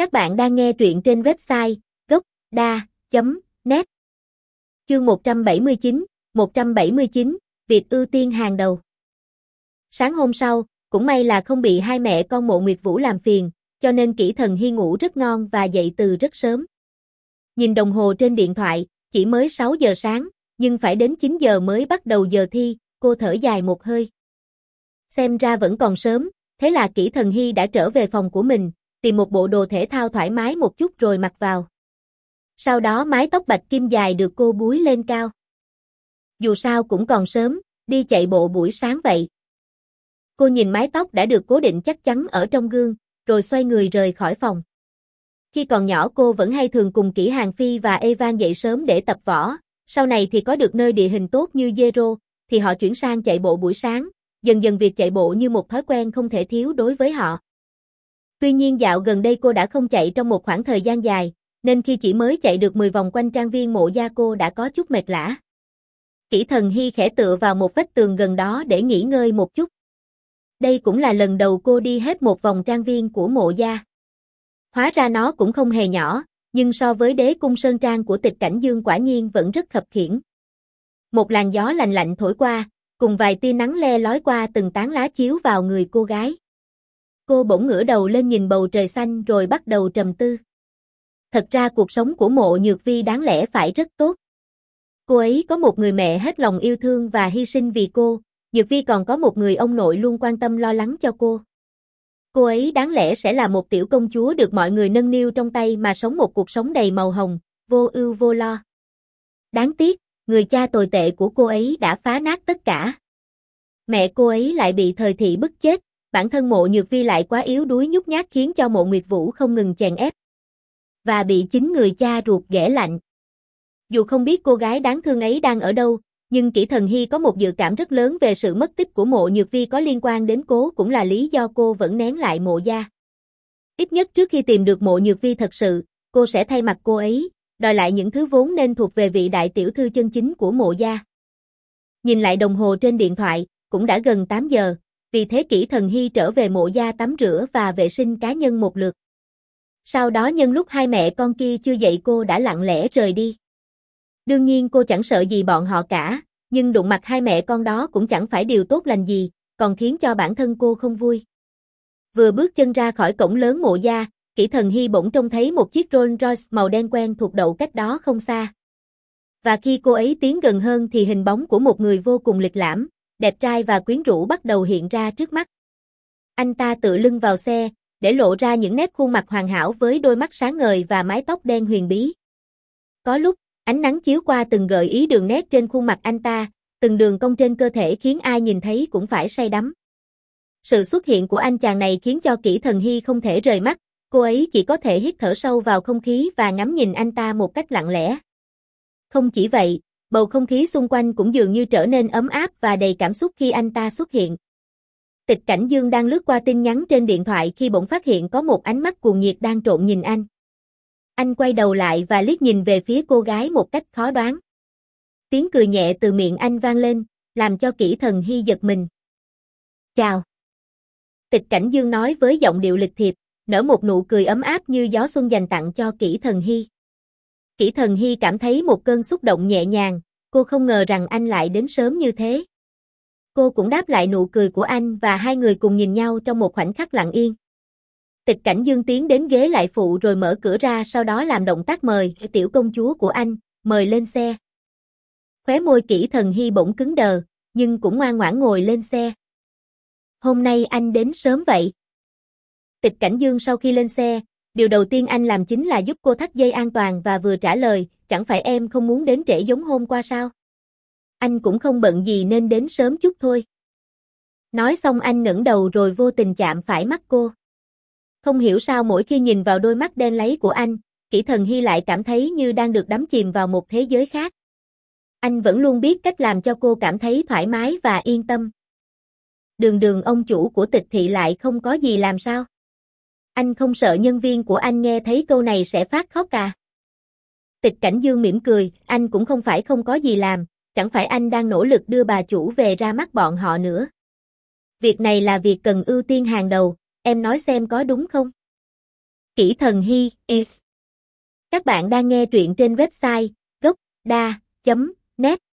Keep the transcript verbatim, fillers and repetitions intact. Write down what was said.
Các bạn đang nghe truyện trên website gocda chấm net. Chương một trăm bảy mươi chín, một trăm bảy mươi chín, việc ưu tiên hàng đầu. Sáng hôm sau, cũng may là không bị hai mẹ con Mộ Nguyệt Vũ làm phiền, cho nên Kỷ Thần Hy ngủ rất ngon và dậy từ rất sớm. Nhìn đồng hồ trên điện thoại, chỉ mới sáu giờ sáng, nhưng phải đến chín giờ mới bắt đầu giờ thi, cô thở dài một hơi. Xem ra vẫn còn sớm, thế là Kỷ Thần Hy đã trở về phòng của mình, tìm một bộ đồ thể thao thoải mái một chút rồi mặc vào. Sau đó mái tóc bạch kim dài được cô búi lên cao. Dù sao cũng còn sớm, đi chạy bộ buổi sáng vậy. Cô nhìn mái tóc đã được cố định chắc chắn ở trong gương, rồi xoay người rời khỏi phòng. Khi còn nhỏ cô vẫn hay thường cùng Kỷ Hàn Phi và Evan dậy sớm để tập võ, sau này thì có được nơi địa hình tốt như Zero, thì họ chuyển sang chạy bộ buổi sáng, dần dần việc chạy bộ như một thói quen không thể thiếu đối với họ. Tuy nhiên dạo gần đây cô đã không chạy trong một khoảng thời gian dài, nên khi chỉ mới chạy được mười vòng quanh trang viên Mộ gia cô đã có chút mệt lả. Kỷ Thần Hy khẽ tựa vào một vách tường gần đó để nghỉ ngơi một chút. Đây cũng là lần đầu cô đi hết một vòng trang viên của Mộ gia. Hóa ra nó cũng không hề nhỏ, nhưng so với Đế cung sơn trang của Tịch Cảnh Dương quả nhiên vẫn rất khập khiễng. Một làn gió lạnh lạnh thổi qua, cùng vài tia nắng le lói qua từng tán lá chiếu vào người cô gái. Cô bỗng ngửa đầu lên nhìn bầu trời xanh rồi bắt đầu trầm tư. Thật ra cuộc sống của Mộ Nhược Vi đáng lẽ phải rất tốt. Cô ấy có một người mẹ hết lòng yêu thương và hy sinh vì cô, Nhược Vi còn có một người ông nội luôn quan tâm lo lắng cho cô. Cô ấy đáng lẽ sẽ là một tiểu công chúa được mọi người nâng niu trong tay mà sống một cuộc sống đầy màu hồng, vô ưu vô lo. Đáng tiếc, người cha tồi tệ của cô ấy đã phá nát tất cả. Mẹ cô ấy lại bị thời thị bức chết, bản thân Mộ Nhược Vi lại quá yếu đuối nhút nhát khiến cho Mộ Nguyệt Vũ không ngừng chèn ép. Và bị chính người cha ruột ghẻ lạnh. Dù không biết cô gái đáng thương ấy đang ở đâu, nhưng Kỷ Thần Hy có một dự cảm rất lớn về sự mất tích của Mộ Nhược Vi có liên quan đến cô, cũng là lý do cô vẫn nén lại Mộ gia. Ít nhất trước khi tìm được Mộ Nhược Vi thật sự, cô sẽ thay mặt cô ấy, đòi lại những thứ vốn nên thuộc về vị đại tiểu thư chân chính của Mộ gia. Nhìn lại đồng hồ trên điện thoại, cũng đã gần tám giờ, vì thế Kỷ Thần Hy trở về Mộ gia tắm rửa và vệ sinh cá nhân một lượt. Sau đó nhân lúc hai mẹ con kia chưa dậy cô đã lặng lẽ rời đi. Đương nhiên cô chẳng sợ gì bọn họ cả, nhưng đụng mặt hai mẹ con đó cũng chẳng phải điều tốt lành gì, còn khiến cho bản thân cô không vui. Vừa bước chân ra khỏi cổng lớn Mộ gia, Kỷ Thần Hy bỗng trông thấy một chiếc Rolls Royce màu đen quen thuộc đậu cách đó không xa. Và khi cô ấy tiến gần hơn thì hình bóng của một người vô cùng lịch lãm, đẹp trai và quyến rũ bắt đầu hiện ra trước mắt. Anh ta tựa lưng vào xe, để lộ ra những nét khuôn mặt hoàn hảo với đôi mắt sáng ngời và mái tóc đen huyền bí. Có lúc, ánh nắng chiếu qua từng gợi ý đường nét trên khuôn mặt anh ta, từng đường cong trên cơ thể khiến ai nhìn thấy cũng phải say đắm. Sự xuất hiện của anh chàng này khiến cho Kỷ Thần Hy không thể rời mắt, cô ấy chỉ có thể hít thở sâu vào không khí và ngắm nhìn anh ta một cách lặng lẽ. Không chỉ vậy, bầu không khí xung quanh cũng dường như trở nên ấm áp và đầy cảm xúc khi anh ta xuất hiện. Tịch Cảnh Dương đang lướt qua tin nhắn trên điện thoại khi bỗng phát hiện có một ánh mắt cuồng nhiệt đang trộn nhìn anh. Anh quay đầu lại và liếc nhìn về phía cô gái một cách khó đoán. Tiếng cười nhẹ từ miệng anh vang lên, làm cho Kỷ Thần Hy giật mình. Chào. Tịch Cảnh Dương nói với giọng điệu lịch thiệp, nở một nụ cười ấm áp như gió xuân dành tặng cho Kỷ Thần Hy. Kỷ Thần Hy cảm thấy một cơn xúc động nhẹ nhàng, cô không ngờ rằng anh lại đến sớm như thế. Cô cũng đáp lại nụ cười của anh và hai người cùng nhìn nhau trong một khoảnh khắc lặng yên. Tịch Cảnh Dương tiến đến ghế lại phụ rồi mở cửa ra, sau đó làm động tác mời tiểu công chúa của anh, mời lên xe. Khóe môi Kỷ Thần Hy bỗng cứng đờ, nhưng cũng ngoan ngoãn ngồi lên xe. Hôm nay anh đến sớm vậy. Tịch Cảnh Dương sau khi lên xe, điều đầu tiên anh làm chính là giúp cô thắt dây an toàn và vừa trả lời, chẳng phải em không muốn đến trễ giống hôm qua sao? Anh cũng không bận gì nên đến sớm chút thôi. Nói xong anh ngẩng đầu rồi vô tình chạm phải mắt cô. Không hiểu sao mỗi khi nhìn vào đôi mắt đen láy của anh, Kỷ Thần Hy lại cảm thấy như đang được đắm chìm vào một thế giới khác. Anh vẫn luôn biết cách làm cho cô cảm thấy thoải mái và yên tâm. Đường đường ông chủ của Tịch thị lại không có gì làm sao? Anh không sợ nhân viên của anh nghe thấy câu này sẽ phát khóc à? Tịch Cảnh Dương mỉm cười, anh cũng không phải không có gì làm, chẳng phải anh đang nỗ lực đưa bà chủ về ra mắt bọn họ nữa. Việc này là việc cần ưu tiên hàng đầu, em nói xem có đúng không? Kỷ Thần Hy, If. Các bạn đang nghe truyện trên website gốc đa chấm net